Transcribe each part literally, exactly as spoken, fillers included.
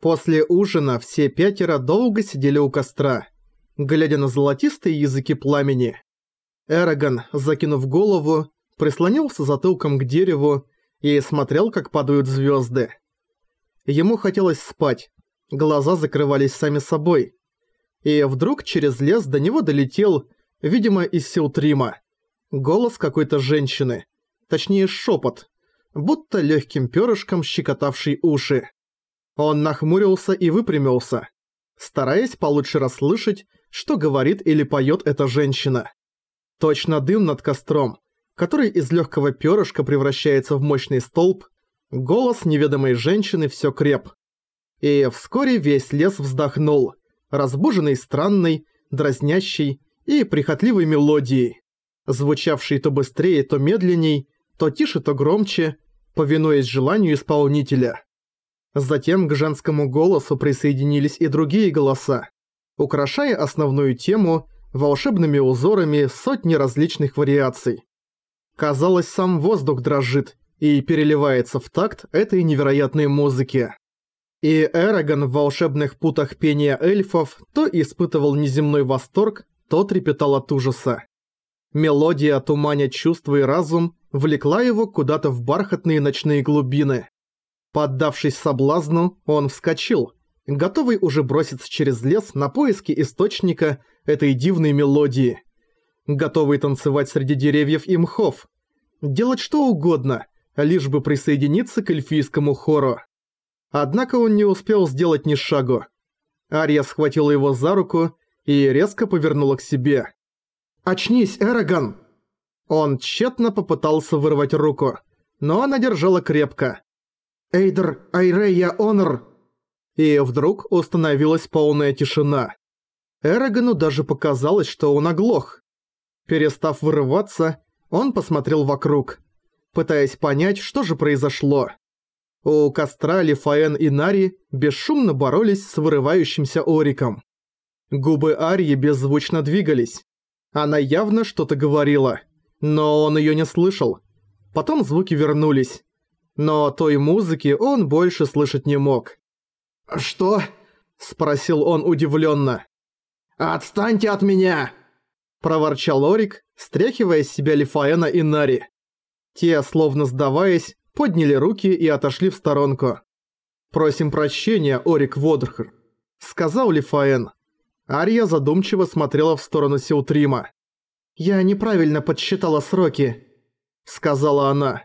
После ужина все пятеро долго сидели у костра, глядя на золотистые языки пламени. Эрагон, закинув голову, прислонился затылком к дереву и смотрел, как падают звезды. Ему хотелось спать, глаза закрывались сами собой. И вдруг через лес до него долетел, видимо, из Силтрима, голос какой-то женщины, точнее шепот, будто легким перышком щекотавший уши. Он нахмурился и выпрямился, стараясь получше расслышать, что говорит или поет эта женщина. Точно дым над костром, который из легкого перышка превращается в мощный столб, голос неведомой женщины все креп. И вскоре весь лес вздохнул, разбуженный странной, дразнящей и прихотливой мелодией, звучавшей то быстрее, то медленней, то тише, то громче, повинуясь желанию исполнителя. Затем к женскому голосу присоединились и другие голоса, украшая основную тему волшебными узорами сотни различных вариаций. Казалось, сам воздух дрожит и переливается в такт этой невероятной музыки. И Эрагон в волшебных путах пения эльфов то испытывал неземной восторг, то трепетал от ужаса. Мелодия, туманя чувства и разум, влекла его куда-то в бархатные ночные глубины. Поддавшись соблазну, он вскочил, готовый уже броситься через лес на поиски источника этой дивной мелодии. Готовый танцевать среди деревьев и мхов. Делать что угодно, лишь бы присоединиться к эльфийскому хору. Однако он не успел сделать ни шагу. Ария схватила его за руку и резко повернула к себе. «Очнись, Эрагон!» Он тщетно попытался вырвать руку, но она держала крепко. «Эйдер, Айрея, Онор!» И вдруг установилась полная тишина. Эрагону даже показалось, что он оглох. Перестав вырываться, он посмотрел вокруг, пытаясь понять, что же произошло. У костра Лифаэн и Нари бесшумно боролись с вырывающимся Ориком. Губы Арии беззвучно двигались. Она явно что-то говорила, но он её не слышал. Потом звуки вернулись. Но той музыки он больше слышать не мог. «Что?» – спросил он удивленно. «Отстаньте от меня!» – проворчал Орик, стряхивая с себя Лифаэна и Нари. Те, словно сдаваясь, подняли руки и отошли в сторонку. «Просим прощения, Орик Водрхр», – сказал Лифаэн. Ария задумчиво смотрела в сторону Силтрима. «Я неправильно подсчитала сроки», – сказала она.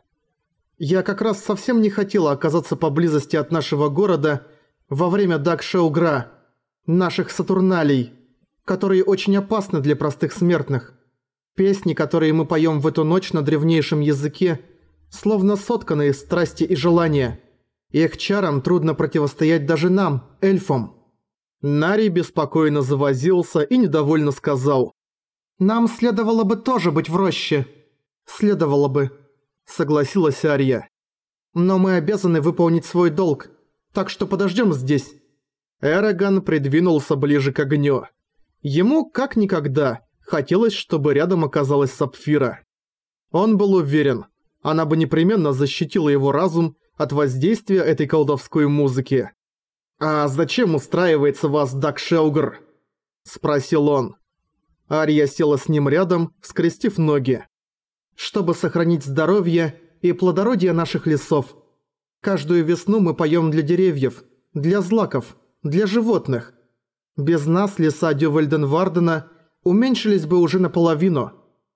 «Я как раз совсем не хотела оказаться поблизости от нашего города во время Дакшаугра, наших Сатурналей, которые очень опасны для простых смертных. Песни, которые мы поем в эту ночь на древнейшем языке, словно сотканы из страсти и желания. Их чарам трудно противостоять даже нам, эльфам». Нари беспокойно завозился и недовольно сказал. «Нам следовало бы тоже быть в роще». «Следовало бы», — согласилась Ария. «Но мы обязаны выполнить свой долг, так что подождем здесь». Эрагон придвинулся ближе к огню. Ему, как никогда, хотелось, чтобы рядом оказалась Сапфира. Он был уверен, она бы непременно защитила его разум от воздействия этой колдовской музыки. «А зачем устраивается вас Дакшаугр?» – спросил он. Ария села с ним рядом, скрестив ноги. «Чтобы сохранить здоровье и плодородие наших лесов. Каждую весну мы поем для деревьев, для злаков, для животных. Без нас леса Дювальденвардена уменьшились бы уже наполовину».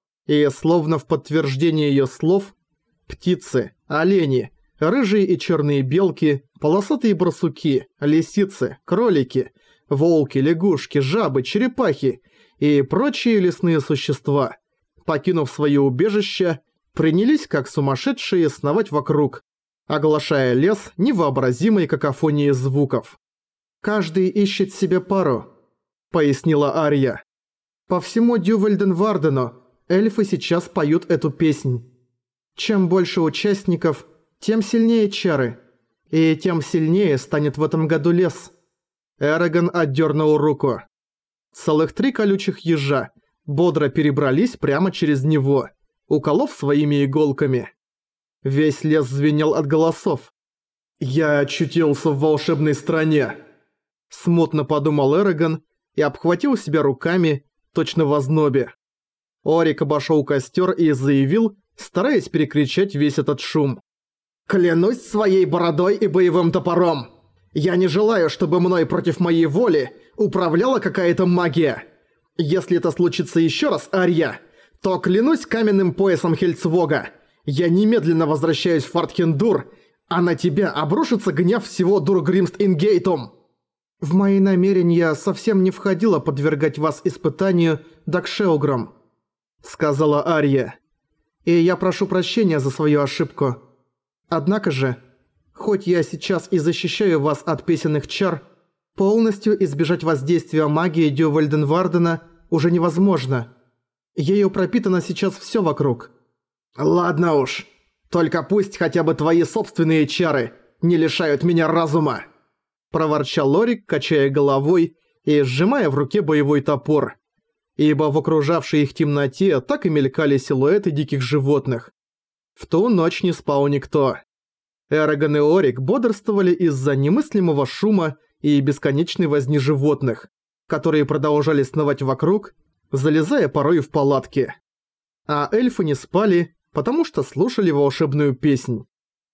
И словно в подтверждение ее слов, птицы, олени, рыжие и черные белки, полосатые барсуки, лисицы, кролики, волки, лягушки, жабы, черепахи и прочие лесные существа, покинув свои убежища, принялись как сумасшедшие сновать вокруг, оглашая лес невообразимой какофонией звуков. «Каждый ищет себе пару», — пояснила Ария. «По всему Дювальденвардену эльфы сейчас поют эту песнь. Чем больше участников, тем сильнее чары, и тем сильнее станет в этом году лес». Эрагон отдернул руку. Целых три колючих ежа бодро перебрались прямо через него, уколов своими иголками. Весь лес звенел от голосов. «Я очутился в волшебной стране», – смутно подумал Эрагон и обхватил себя руками, точно в ознобе. Орик обошел костер и заявил, стараясь перекричать весь этот шум. «Клянусь своей бородой и боевым топором! Я не желаю, чтобы мной против моей воли управляла какая-то магия. Если это случится еще раз, Арья, то клянусь каменным поясом Хельцвога. Я немедленно возвращаюсь в Фортхендур, а на тебя обрушится гнев всего Дургримст-Ингейтум!» «В мои намерения совсем не входило подвергать вас испытанию Дакшеугром», — сказала Арья. «И я прошу прощения за свою ошибку. Однако же, хоть я сейчас и защищаю вас от песенных чар, полностью избежать воздействия магии Дювальденвардена уже невозможно. Ею пропитано сейчас всё вокруг». «Ладно уж, только пусть хотя бы твои собственные чары не лишают меня разума», – проворчал Лорик, качая головой и сжимая в руке боевой топор, ибо в окружавшей их темноте так и мелькали силуэты диких животных. В ту ночь не спал никто. Эрагон и Орик бодрствовали из-за немыслимого шума и бесконечной возни животных, которые продолжали сновать вокруг, залезая порой в палатки. А эльфы не спали, потому что слушали волшебную песнь.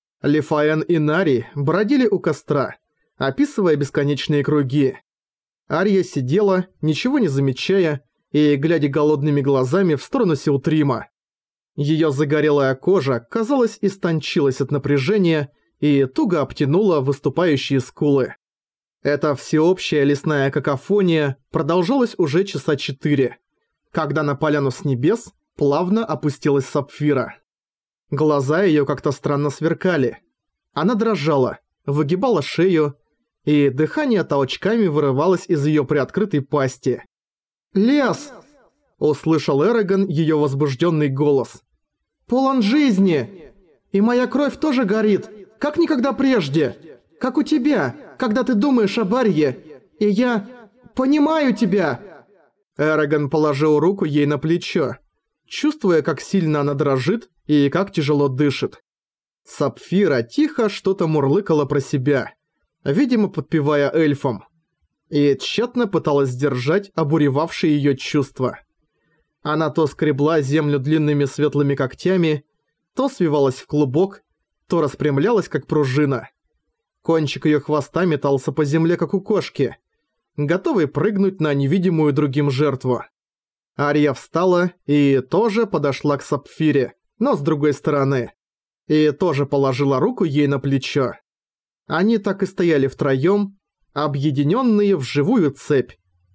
Лифаэн и Нари бродили у костра, описывая бесконечные круги. Арья сидела, ничего не замечая, и глядя голодными глазами в сторону Силтрима. Её загорелая кожа, казалось, истончилась от напряжения и туго обтянула выступающие скулы. Эта всеобщая лесная какофония продолжалась уже часа четыре, когда на поляну с небес плавно опустилась Сапфира. Глаза её как-то странно сверкали. Она дрожала, выгибала шею, и дыхание толчками вырывалось из её приоткрытой пасти. «Лес!» – услышал Эрагон её возбуждённый голос. «Полон жизни! И моя кровь тоже горит, как никогда прежде! Как у тебя, когда ты думаешь об Арье! И я понимаю тебя!» Эрагон положил руку ей на плечо, чувствуя, как сильно она дрожит и как тяжело дышит. Сапфира тихо что-то мурлыкала про себя, видимо, подпевая эльфам, и тщетно пыталась сдержать обуревавшие её чувства. Она то скребла землю длинными светлыми когтями, то свивалась в клубок, то распрямлялась, как пружина. Кончик её хвоста метался по земле, как у кошки, готовый прыгнуть на невидимую другим жертву. Арья встала и тоже подошла к Сапфире, но с другой стороны, и тоже положила руку ей на плечо. Они так и стояли втроём, объединённые в живую цепь,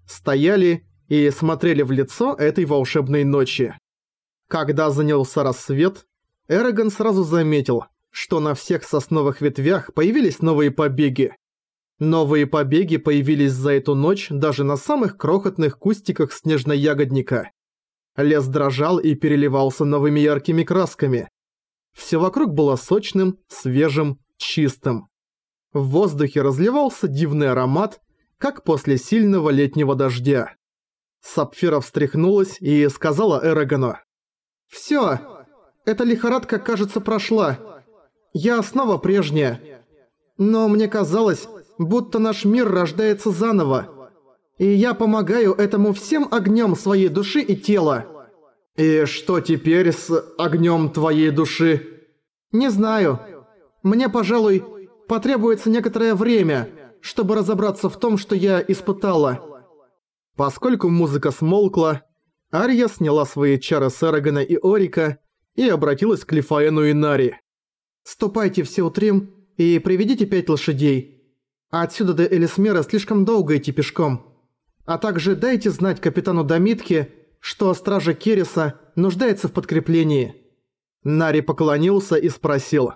стояли и смотрели в лицо этой волшебной ночи. Когда занялся рассвет, Эрагон сразу заметил, что на всех сосновых ветвях появились новые побеги. Новые побеги появились за эту ночь даже на самых крохотных кустиках снежноягодника. Лес дрожал и переливался новыми яркими красками. Всё вокруг было сочным, свежим, чистым. В воздухе разливался дивный аромат, как после сильного летнего дождя. Сапфира встряхнулась и сказала Эрагону: «Всё, эта лихорадка, кажется, прошла. Я снова прежняя. Но мне казалось, будто наш мир рождается заново. И я помогаю этому всем огнём своей души и тела». «И что теперь с огнём твоей души?» «Не знаю. Мне, пожалуй, потребуется некоторое время, чтобы разобраться в том, что я испытала». Поскольку музыка смолкла, Арья сняла свои чары с Эрагона и Орика и обратилась к Лифаэну и Нари. «Ступайте в Силтрим и приведите пять лошадей. Отсюда до Элисмера слишком долго идти пешком. А также дайте знать капитану Дамитке, что стража Кереса нуждается в подкреплении». Нари поклонился и спросил: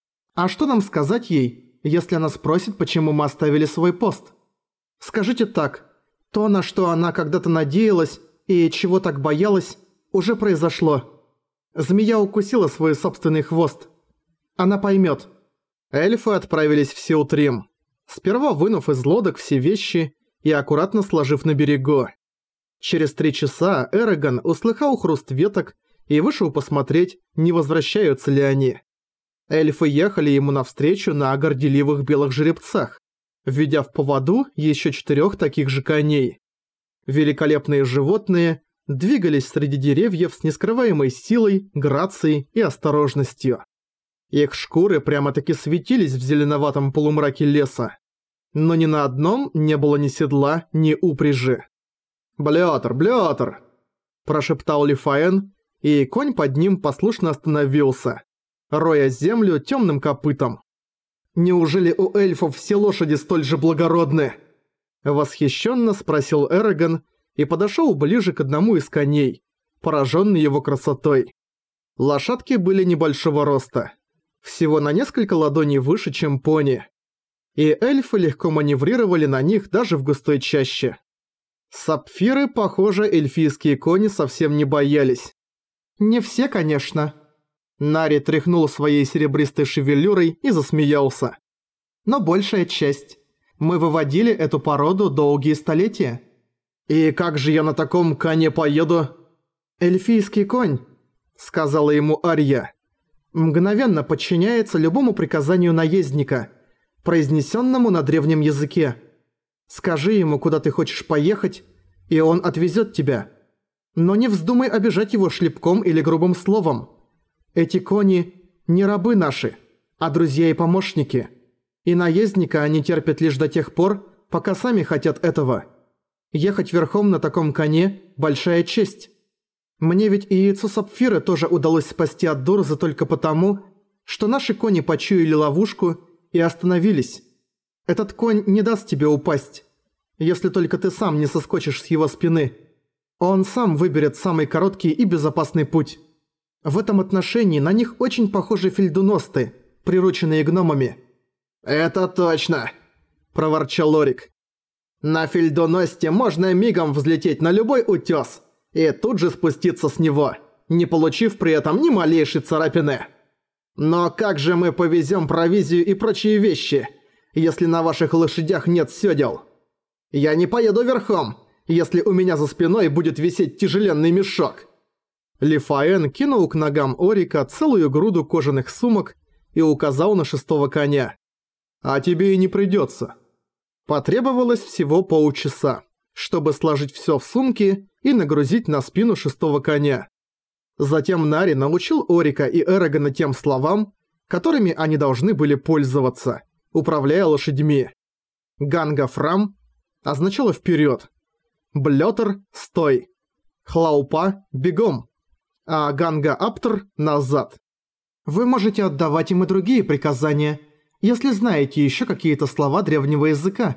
«А что нам сказать ей, если она спросит, почему мы оставили свой пост? Скажите так: то, на что она когда-то надеялась и чего так боялась, уже произошло. Змея укусила свой собственный хвост. Она поймет». Эльфы отправились в Силтрим, сперва вынув из лодок все вещи и аккуратно сложив на берегу. Через три часа Эрагон услыхал хруст веток и вышел посмотреть, не возвращаются ли они. Эльфы ехали ему навстречу на горделивых белых жеребцах, введя в поводу еще четырех таких же коней. Великолепные животные двигались среди деревьев с нескрываемой силой, грацией и осторожностью. Их шкуры прямо-таки светились в зеленоватом полумраке леса. Но ни на одном не было ни седла, ни упряжи. «Блётер, Блётер!» – прошептал Лифаэн, и конь под ним послушно остановился, роя землю темным копытом. «Неужели у эльфов все лошади столь же благородны?» – восхищенно спросил Эрагон и подошел ближе к одному из коней, пораженный его красотой. Лошадки были небольшого роста, всего на несколько ладоней выше, чем пони, и эльфы легко маневрировали на них даже в густой чаще. Сапфиры, похоже, эльфийские кони совсем не боялись. «Не все, конечно». Нари тряхнул своей серебристой шевелюрой и засмеялся. «Но большая часть. Мы выводили эту породу долгие столетия». «И как же я на таком коне поеду?» «Эльфийский конь», — сказала ему Арья, — «мгновенно подчиняется любому приказанию наездника, произнесенному на древнем языке. Скажи ему, куда ты хочешь поехать, и он отвезет тебя. Но не вздумай обижать его шлепком или грубым словом. Эти кони не рабы наши, а друзья и помощники. И наездника они терпят лишь до тех пор, пока сами хотят этого. Ехать верхом на таком коне – большая честь. Мне ведь и яйцо Сапфиры тоже удалось спасти от Дурза только потому, что наши кони почуяли ловушку и остановились. Этот конь не даст тебе упасть, если только ты сам не соскочишь с его спины. Он сам выберет самый короткий и безопасный путь. В этом отношении на них очень похожи фельдуносты, прирученные гномами». «Это точно!» – проворчал Лорик. «На фельдуносте можно мигом взлететь на любой утёс и тут же спуститься с него, не получив при этом ни малейшей царапины. Но как же мы повезем провизию и прочие вещи, если на ваших лошадях нет сёдел? Я не поеду верхом, если у меня за спиной будет висеть тяжеленный мешок». Лифаэн кинул к ногам Орика целую груду кожаных сумок и указал на шестого коня. «А тебе и не придётся». Потребовалось всего полчаса, чтобы сложить всё в сумки и нагрузить на спину шестого коня. Затем Нари научил Орика и Эрагона тем словам, которыми они должны были пользоваться, управляя лошадьми. Ганга Фрам означало «вперёд», Блётер – «стой», Хлаупа – «бегом», а Ганга Аптр – «назад». Вы можете отдавать им и другие приказания, если знаете ещё какие-то слова древнего языка,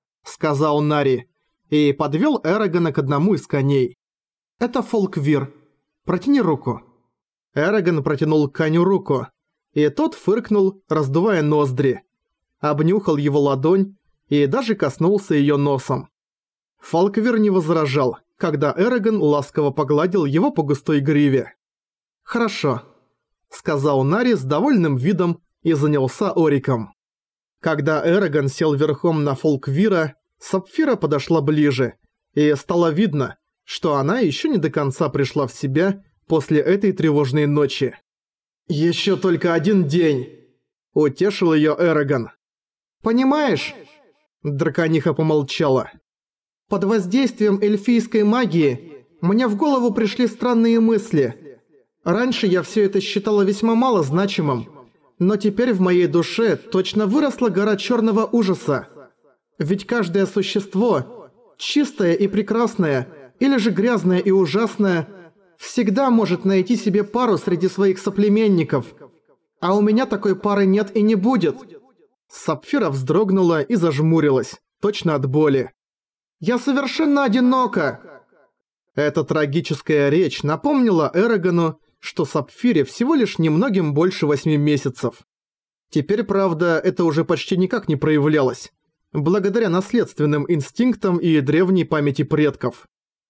сказал Нари, и подвёл Эрагона к одному из коней. Это Фолквир. Протяни руку. Эрагон протянул к коню руку, и тот фыркнул, раздувая ноздри, обнюхал его ладонь и даже коснулся её носом. Фолквир не возражал, когда Эрагон ласково погладил его по густой гриве. «Хорошо», — сказал Нари с довольным видом и занялся Ориком. Когда Эрагон сел верхом на Фолквира, Сапфира подошла ближе, и стало видно, что она ещё не до конца пришла в себя после этой тревожной ночи. «Ещё только один день», — утешил её Эрагон. «Понимаешь?» — дракониха помолчала. «Под воздействием эльфийской магии мне в голову пришли странные мысли. Раньше я всё это считала весьма малозначимым, но теперь в моей душе точно выросла гора чёрного ужаса. Ведь каждое существо, чистое и прекрасное, или же грязное и ужасное, всегда может найти себе пару среди своих соплеменников. А у меня такой пары нет и не будет». Сапфира вздрогнула и зажмурилась, точно от боли. «Я совершенно одинока!» Эта трагическая речь напомнила Эрагону, что Сапфире всего лишь немногим больше восьми месяцев. Теперь, правда, это уже почти никак не проявлялось, благодаря наследственным инстинктам и древней памяти предков.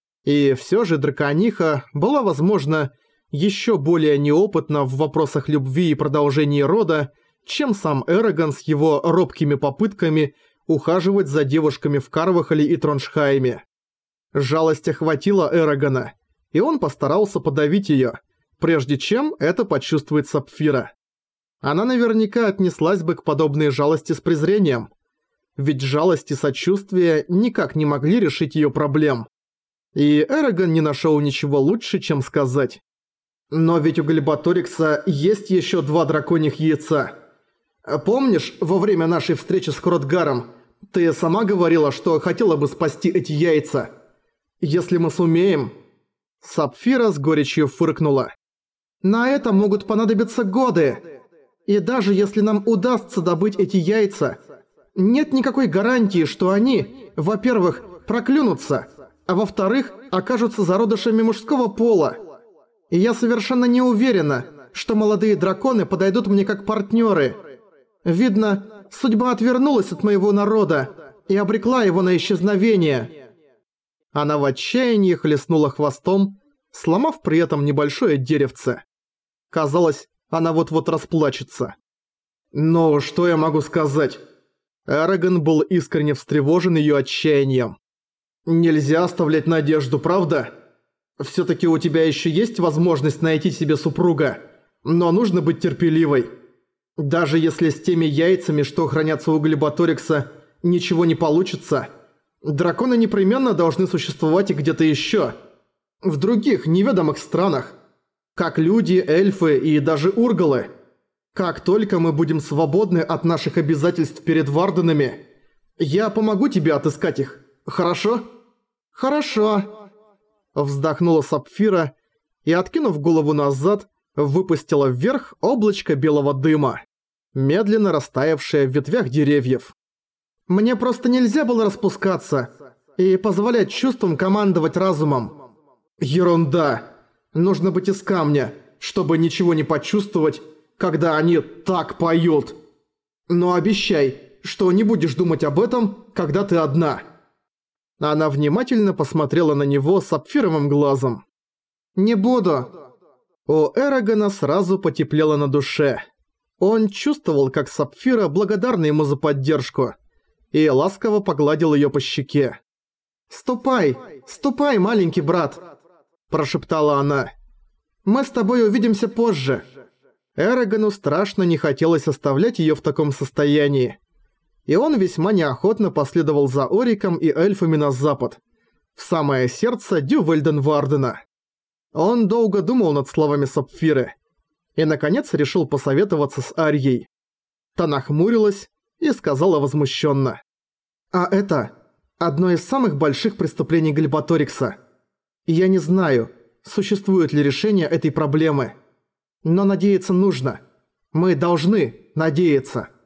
И всё же дракониха была, возможно, ещё более неопытна в вопросах любви и продолжения рода, чем сам Эрагон с его робкими попытками ухаживать за девушками в Карвахале и Троншхайме. Жалость охватила Эрагона, и он постарался подавить её, прежде чем это почувствует Сапфира. она наверняка отнеслась бы к подобной жалости с презрением. Ведь жалость и сочувствие никак не могли решить её проблем. И Эрагон не нашёл ничего лучше, чем сказать: «Но ведь у Глиботорикса есть ещё два драконьих яйца. Помнишь, во время нашей встречи с Хротгаром ты сама говорила, что хотела бы спасти эти яйца? Если мы сумеем...» Сапфира с горечью фыркнула. «На это могут понадобиться годы. И даже если нам удастся добыть эти яйца, нет никакой гарантии, что они, во-первых, проклюнутся, а во-вторых, окажутся зародышами мужского пола. И я совершенно не уверена, что молодые драконы подойдут мне как партнеры. Видно, судьба отвернулась от моего народа и обрекла его на исчезновение». Она в отчаянии хлестнула хвостом, сломав при этом небольшое деревце. Казалось, она вот-вот расплачется. «Ну, что я могу сказать?» Эрагон был искренне встревожен её отчаянием. «Нельзя оставлять надежду, правда? Всё-таки у тебя ещё есть возможность найти себе супруга, но нужно быть терпеливой. Даже если с теми яйцами, что хранятся у Глиботорикса, ничего не получится, драконы непременно должны существовать и где-то ещё. В других неведомых странах. Как люди, эльфы и даже ургалы. Как только мы будем свободны от наших обязательств перед Варденами, я помогу тебе отыскать их. Хорошо?» «Хорошо», – вздохнула Сапфира и, откинув голову назад, выпустила вверх облачко белого дыма, медленно растаявшее в ветвях деревьев. «Мне просто нельзя было распускаться и позволять чувствам командовать разумом». «Ерунда! Нужно быть из камня, чтобы ничего не почувствовать, когда они так поют. Но обещай, что не будешь думать об этом, когда ты одна». Она внимательно посмотрела на него сапфировым глазом. «Не буду». У Эрагона сразу потеплело на душе. Он чувствовал, как Сапфира благодарна ему за поддержку, и ласково погладил её по щеке. «Ступай, ступай, маленький брат», – прошептала она. «Мы с тобой увидимся позже». Эрагону страшно не хотелось оставлять её в таком состоянии. И он весьма неохотно последовал за Ориком и эльфами на запад, в самое сердце Дювальден-Вардена. Он долго думал над словами Сапфиры и, наконец, решил посоветоваться с Арьей. Та нахмурилась и сказала возмущенно: «А это одно из самых больших преступлений Глиботорикса. Я не знаю, существует ли решение этой проблемы. Но надеяться нужно. Мы должны надеяться».